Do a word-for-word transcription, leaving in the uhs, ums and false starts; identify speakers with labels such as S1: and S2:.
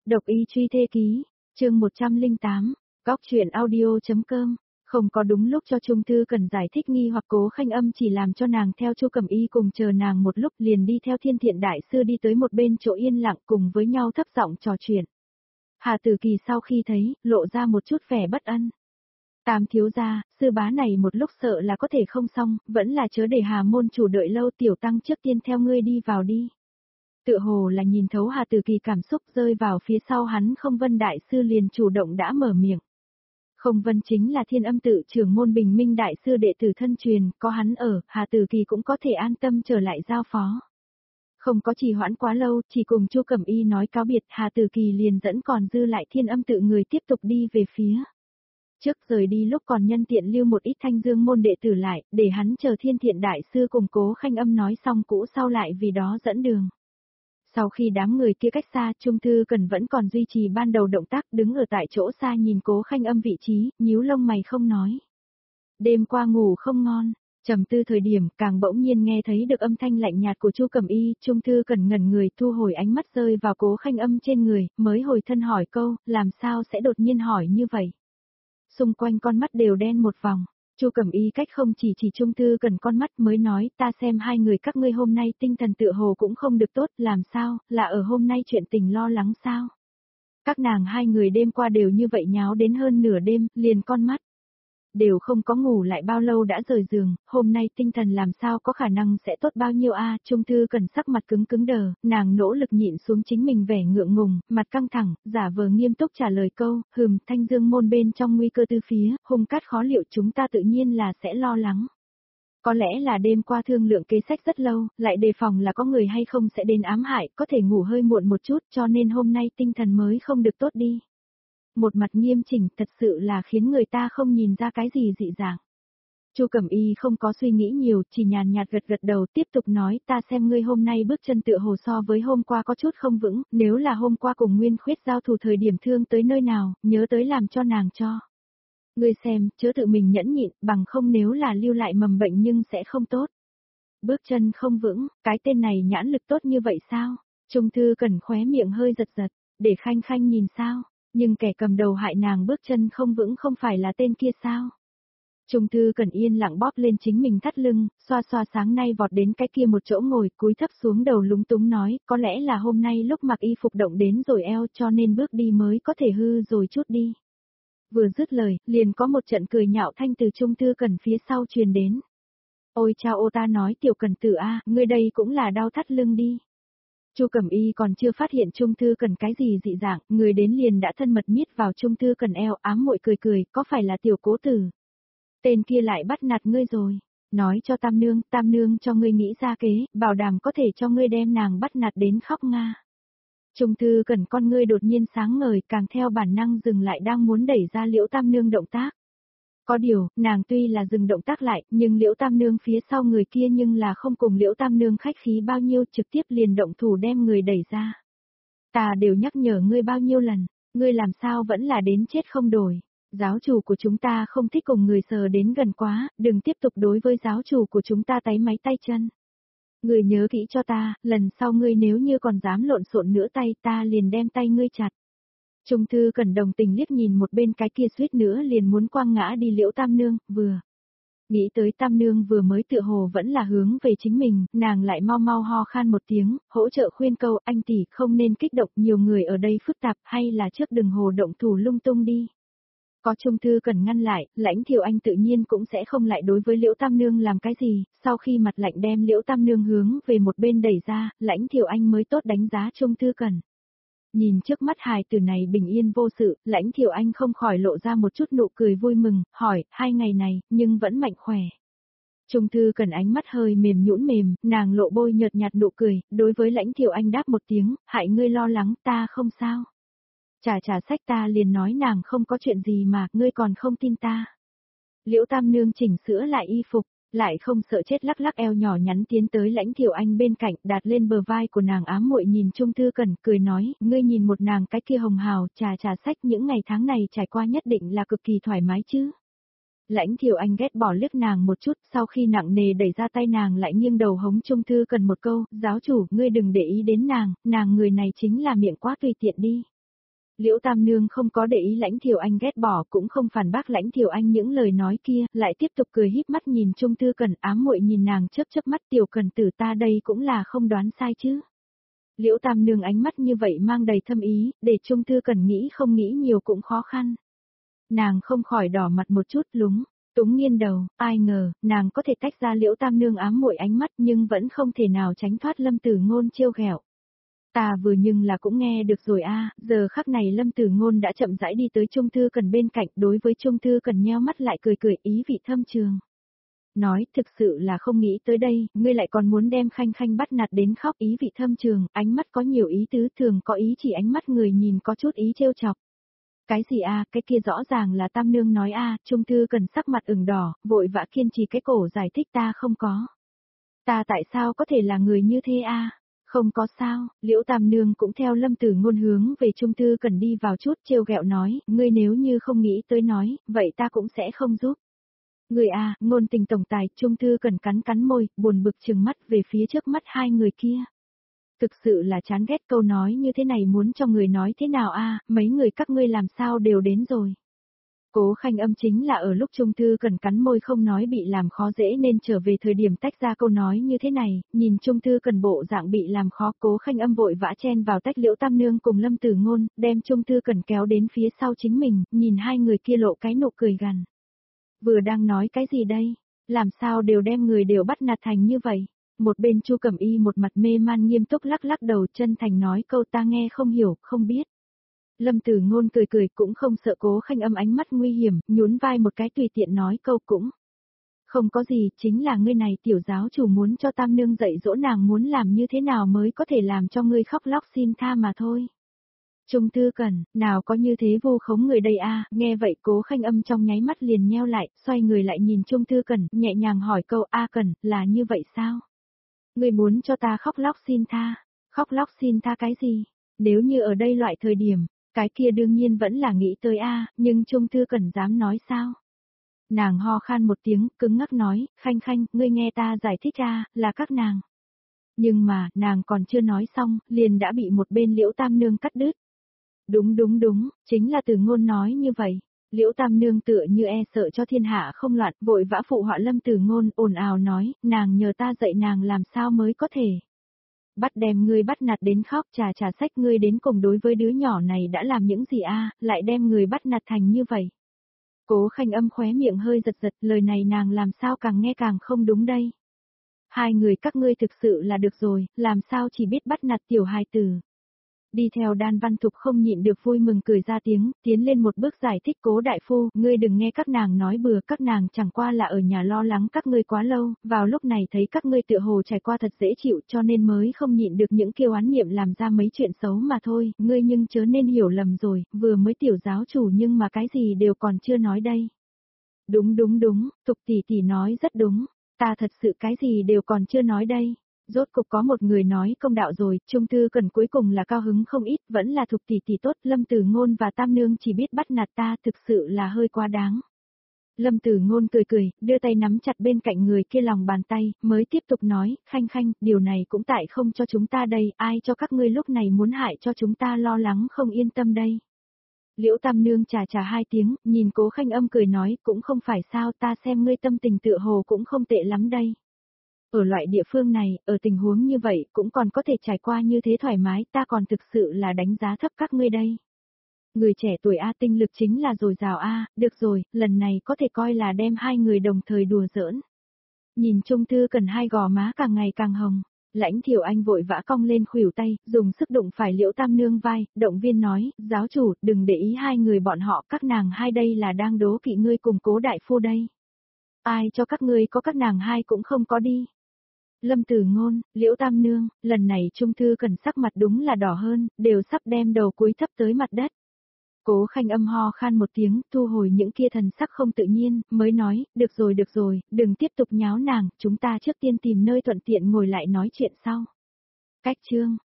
S1: Độc y truy thê ký, chương một trăm lẻ tám, góc truyện audio.com. Không có đúng lúc cho Trung Thư Cần giải thích nghi hoặc Cố Khanh Âm chỉ làm cho nàng theo Chu Cẩm Y cùng chờ nàng một lúc liền đi theo Thiên Thiện Đại Sư đi tới một bên chỗ yên lặng cùng với nhau thấp giọng trò chuyện. Hà Tử Kỳ sau khi thấy, lộ ra một chút vẻ bất an. Tam thiếu gia, sư bá này một lúc sợ là có thể không xong, vẫn là chớ để Hà môn chủ đợi lâu, tiểu tăng trước tiên theo ngươi đi vào đi. Tựa hồ là nhìn thấu Hà Tử Kỳ cảm xúc rơi vào phía sau hắn, Không Vân Đại Sư liền chủ động đã mở miệng. Không Vân chính là Thiên Âm tự trưởng môn Bình Minh Đại Sư đệ tử thân truyền, có hắn ở, Hà Tử Kỳ cũng có thể an tâm trở lại giao phó. Không có trì hoãn quá lâu, chỉ cùng Chu Cẩm Y nói cáo biệt, Hà Tử Kỳ liền dẫn còn dư lại Thiên Âm tự người tiếp tục đi về phía. Trước rời đi lúc còn nhân tiện lưu một ít Thanh Dương môn đệ tử lại, để hắn chờ Thiên Thiện Đại Sư cùng Cố Khanh Âm nói xong cũ sau lại vì đó dẫn đường. Sau khi đám người kia cách xa, Trung Thư Cần vẫn còn duy trì ban đầu động tác, đứng ở tại chỗ xa nhìn Cố Khanh Âm vị trí, nhíu lông mày không nói. Đêm qua ngủ không ngon, trầm tư thời điểm, càng bỗng nhiên nghe thấy được âm thanh lạnh nhạt của Chu Cẩm Y, Trung Thư Cần ngẩn người thu hồi ánh mắt rơi vào Cố Khanh Âm trên người, mới hồi thân hỏi câu, làm sao sẽ đột nhiên hỏi như vậy. Xung quanh con mắt đều đen một vòng. Chu Cẩm Y cách không chỉ chỉ Trung Thư Cần con mắt mới nói, ta xem hai người các ngươi hôm nay tinh thần tựa hồ cũng không được tốt, làm sao, là ở hôm nay chuyện tình lo lắng sao? Các nàng hai người đêm qua đều như vậy nháo đến hơn nửa đêm, liền con mắt đều không có ngủ lại bao lâu đã rời giường, hôm nay tinh thần làm sao có khả năng sẽ tốt bao nhiêu a? Trung Thư Cần sắc mặt cứng cứng đờ, nàng nỗ lực nhịn xuống chính mình vẻ ngượng ngùng, mặt căng thẳng, giả vờ nghiêm túc trả lời câu, hừm, Thanh Dương môn bên trong nguy cơ từ phía, hung cát khó liệu, chúng ta tự nhiên là sẽ lo lắng. Có lẽ là đêm qua thương lượng kế sách rất lâu, lại đề phòng là có người hay không sẽ đến ám hại, có thể ngủ hơi muộn một chút, cho nên hôm nay tinh thần mới không được tốt đi. Một mặt nghiêm chỉnh, thật sự là khiến người ta không nhìn ra cái gì dị dạng. Chu Cẩm Y không có suy nghĩ nhiều, chỉ nhàn nhạt gật gật đầu, tiếp tục nói, ta xem ngươi hôm nay bước chân tựa hồ so với hôm qua có chút không vững, nếu là hôm qua cùng Nguyên Khuyết giao thủ thời điểm thương tới nơi nào, nhớ tới làm cho nàng cho. Ngươi xem, chớ tự mình nhẫn nhịn, bằng không nếu là lưu lại mầm bệnh nhưng sẽ không tốt. Bước chân không vững, cái tên này nhãn lực tốt như vậy sao? Trung Thư Cần khóe miệng hơi giật giật, để Khanh Khanh nhìn sao? Nhưng kẻ cầm đầu hại nàng bước chân không vững không phải là tên kia sao? Trung Thư Cần yên lặng bóp lên chính mình thắt lưng, xoa xoa sáng nay vọt đến cái kia một chỗ ngồi, cúi thấp xuống đầu lúng túng nói, có lẽ là hôm nay lúc mặc y phục động đến rồi eo cho nên bước đi mới có thể hư rồi chút đi. Vừa dứt lời, liền có một trận cười nhạo thanh từ Trung Thư Cần phía sau truyền đến. Ôi chao ô, ta nói tiểu Cần tử a, ngươi đây cũng là đau thắt lưng đi. Chu Cẩm Y còn chưa phát hiện Trung Thư Cần cái gì dị dạng, người đến liền đã thân mật miết vào Trung Thư Cần eo, ám muội cười cười, có phải là tiểu Cố tử? Tên kia lại bắt nạt ngươi rồi. Nói cho Tam nương, Tam nương cho ngươi nghĩ ra kế, bảo đảm có thể cho ngươi đem nàng bắt nạt đến khóc nga. Trung Thư Cần con ngươi đột nhiên sáng ngời, càng theo bản năng dừng lại đang muốn đẩy ra Liễu Tam nương động tác. Có điều, nàng tuy là dừng động tác lại, nhưng Liễu Tam nương phía sau người kia nhưng là không cùng Liễu Tam nương khách khí bao nhiêu, trực tiếp liền động thủ đem người đẩy ra. Ta đều nhắc nhở ngươi bao nhiêu lần, ngươi làm sao vẫn là đến chết không đổi. Giáo chủ của chúng ta không thích cùng người sờ đến gần quá, đừng tiếp tục đối với giáo chủ của chúng ta táy máy tay chân. Ngươi nhớ kỹ cho ta, lần sau ngươi nếu như còn dám lộn xộn nữa tay ta liền đem tay ngươi chặt. Trung Thư Cần đồng tình liếc nhìn một bên cái kia suýt nữa liền muốn quăng ngã đi Liễu Tam nương, vừa nghĩ tới Tam nương vừa mới tựa hồ vẫn là hướng về chính mình, nàng lại mau mau ho khan một tiếng, hỗ trợ khuyên câu, anh tỷ không nên kích động, nhiều người ở đây phức tạp, hay là trước đừng hồ động thủ lung tung đi. Có Trung Thư Cần ngăn lại, Lãnh Thiệu Anh tự nhiên cũng sẽ không lại đối với Liễu Tam nương làm cái gì, sau khi mặt lạnh đem Liễu Tam nương hướng về một bên đẩy ra, Lãnh Thiệu Anh mới tốt đánh giá Trung Thư Cần. Nhìn trước mắt hài tử này bình yên vô sự, Lãnh Thiệu Anh không khỏi lộ ra một chút nụ cười vui mừng, hỏi, hai ngày này, nhưng vẫn mạnh khỏe. Trung Thư Cần ánh mắt hơi mềm nhũn mềm, nàng lộ bôi nhợt nhạt nụ cười, đối với Lãnh Thiệu Anh đáp một tiếng, hại ngươi lo lắng, ta không sao. Trà trà sách ta liền nói nàng không có chuyện gì mà, ngươi còn không tin ta. Liễu Tam nương chỉnh sửa lại y phục, lại không sợ chết lắc lắc eo nhỏ nhắn tiến tới Lãnh Thiệu Anh bên cạnh, đặt lên bờ vai của nàng ám muội nhìn Trung Thư Cần, cười nói, ngươi nhìn một nàng cái kia hồng hào, trà trà sách những ngày tháng này trải qua nhất định là cực kỳ thoải mái chứ. Lãnh Thiệu Anh ghét bỏ liếc nàng một chút, sau khi nặng nề đẩy ra tay nàng lại nghiêng đầu hống Trung Thư Cần một câu, giáo chủ, ngươi đừng để ý đến nàng, nàng người này chính là miệng quá tùy tiện đi. Liễu Tam Nương không có để ý Lãnh Thiều Anh ghét bỏ, cũng không phản bác Lãnh Thiều Anh những lời nói kia, lại tiếp tục cười híp mắt nhìn Trung Thư Cẩn, ám muội nhìn nàng chớp chớp mắt, tiểu Cẩn tử ta đây cũng là không đoán sai chứ. Liễu Tam Nương ánh mắt như vậy mang đầy thâm ý, để Trung Thư Cẩn nghĩ không nghĩ nhiều cũng khó khăn. Nàng không khỏi đỏ mặt một chút, lúng túng nghiêng đầu, ai ngờ, nàng có thể tách ra Liễu Tam Nương ám muội ánh mắt nhưng vẫn không thể nào tránh thoát Lâm Tử Ngôn trêu ghẹo. Ta vừa nhưng là cũng nghe được rồi a, giờ khắc này Lâm Tử Ngôn đã chậm rãi đi tới Trung Thư Cẩn bên cạnh, đối với Trung Thư Cẩn nheo mắt lại cười cười ý vị thâm trường. Nói, thực sự là không nghĩ tới đây, ngươi lại còn muốn đem Khanh Khanh bắt nạt đến khóc, ý vị thâm trường, ánh mắt có nhiều ý tứ, thường có ý chỉ ánh mắt người nhìn có chút ý trêu chọc. Cái gì a, cái kia rõ ràng là Tam Nương nói a, Trung Thư Cẩn sắc mặt ửng đỏ, vội vã kiên trì cái cổ giải thích ta không có. Ta tại sao có thể là người như thế a? Không có sao, Liễu Tam Nương cũng theo Lâm Tử Ngôn hướng về Trung Thư Cẩn đi vào chút trêu ghẹo nói, ngươi nếu như không nghĩ tới nói, vậy ta cũng sẽ không giúp. Người a, ngôn tình tổng tài, Trung Thư Cẩn cắn cắn môi, buồn bực trừng mắt về phía trước mắt hai người kia. Thực sự là chán ghét câu nói như thế này, muốn cho người nói thế nào a, mấy người các ngươi làm sao đều đến rồi. Cố Khanh Âm chính là ở lúc Trung Thư Cẩn cắn môi không nói bị làm khó dễ nên trở về thời điểm tách ra câu nói như thế này, nhìn Trung Thư Cẩn bộ dạng bị làm khó, Cố Khanh Âm vội vã chen vào tách Liễu Tam Nương cùng Lâm Tử Ngôn, đem Trung Thư Cẩn kéo đến phía sau chính mình, nhìn hai người kia lộ cái nụ cười gằn. Vừa đang nói cái gì đây? Làm sao đều đem người đều bắt nạt thành như vậy? Một bên Chu Cẩm Y một mặt mê man nghiêm túc lắc lắc đầu, chân thành nói câu ta nghe không hiểu, không biết. Lâm Tử Ngôn cười cười cũng không sợ Cố Khanh Âm ánh mắt nguy hiểm, nhún vai một cái tùy tiện nói câu cũng. Không có gì, chính là ngươi này tiểu giáo chủ muốn cho Tam Nương dạy dỗ nàng muốn làm như thế nào mới có thể làm cho ngươi khóc lóc xin tha mà thôi. Trung Thư Cẩn, nào có như thế vu khống người đây a, nghe vậy Cố Khanh Âm trong nháy mắt liền nheo lại, xoay người lại nhìn Trung Thư Cẩn, nhẹ nhàng hỏi câu a Cẩn, là như vậy sao? Ngươi muốn cho ta khóc lóc xin tha, khóc lóc xin tha cái gì? Nếu như ở đây loại thời điểm, cái kia đương nhiên vẫn là nghĩ tới a, nhưng Trung Thư Cẩn dám nói sao? Nàng ho khan một tiếng, cứng ngắc nói, Khanh Khanh, ngươi nghe ta giải thích a, là các nàng. Nhưng mà, nàng còn chưa nói xong, liền đã bị một bên Liễu Tam Nương cắt đứt. Đúng đúng đúng, chính là Từ Ngôn nói như vậy. Liễu Tam Nương tựa như e sợ cho thiên hạ không loạn, vội vã phụ họa Lâm Tử Ngôn, ồn ào nói, nàng nhờ ta dạy nàng làm sao mới có thể. Bắt đem ngươi bắt nạt đến khóc, trà trà sách ngươi đến cùng đối với đứa nhỏ này đã làm những gì a, lại đem người bắt nạt thành như vậy. Cố Khanh Âm khóe miệng hơi giật giật, lời này nàng làm sao càng nghe càng không đúng đây. Hai người các ngươi thực sự là được rồi, làm sao chỉ biết bắt nạt tiểu hài tử. Đi theo Đan Văn Thục không nhịn được vui mừng cười ra tiếng, tiến lên một bước giải thích Cố đại phu, ngươi đừng nghe các nàng nói bừa, các nàng chẳng qua là ở nhà lo lắng các ngươi quá lâu, vào lúc này thấy các ngươi tựa hồ trải qua thật dễ chịu cho nên mới không nhịn được những kiêu oán niệm làm ra mấy chuyện xấu mà thôi, ngươi nhưng chớ nên hiểu lầm rồi, vừa mới tiểu giáo chủ nhưng mà cái gì đều còn chưa nói đây. Đúng đúng đúng, Thục tỷ tỷ nói rất đúng, ta thật sự cái gì đều còn chưa nói đây. Rốt cục có một người nói công đạo rồi, Trung Thư Cẩn cuối cùng là cao hứng không ít, vẫn là Thục tỷ tỷ tốt, Lâm Tử Ngôn và Tam Nương chỉ biết bắt nạt ta, thực sự là hơi quá đáng. Lâm Tử Ngôn cười cười, đưa tay nắm chặt bên cạnh người kia lòng bàn tay, mới tiếp tục nói, Khanh Khanh, điều này cũng tại không cho chúng ta đây, ai cho các ngươi lúc này muốn hại cho chúng ta lo lắng không yên tâm đây. Liễu Tam Nương trà trà hai tiếng, nhìn Cố Khanh Âm cười nói, cũng không phải sao, ta xem ngươi tâm tình tựa hồ cũng không tệ lắm đây. Ở loại địa phương này, ở tình huống như vậy, cũng còn có thể trải qua như thế thoải mái, ta còn thực sự là đánh giá thấp các ngươi đây. Người trẻ tuổi A tinh lực chính là dồi dào A, được rồi, lần này có thể coi là đem hai người đồng thời đùa giỡn. Nhìn Trung Thư Cẩn hai gò má càng ngày càng hồng, Lãnh Thiều Anh vội vã cong lên khuỷu tay, dùng sức đụng phải Liễu Tam Nương vai, động viên nói, giáo chủ, đừng để ý hai người bọn họ, các nàng hai đây là đang đố kỵ ngươi cùng Cố đại phu đây. Ai cho các ngươi có các nàng hai cũng không có đi. Lâm Tử Ngôn, Liễu Tam Nương, lần này Trung Thư Cẩn sắc mặt đúng là đỏ hơn, đều sắp đem đầu cúi thấp tới mặt đất. Cố Khanh Âm ho khan một tiếng, thu hồi những kia thần sắc không tự nhiên, mới nói, được rồi được rồi, đừng tiếp tục nháo nàng, chúng ta trước tiên tìm nơi thuận tiện ngồi lại nói chuyện sau. Cách chương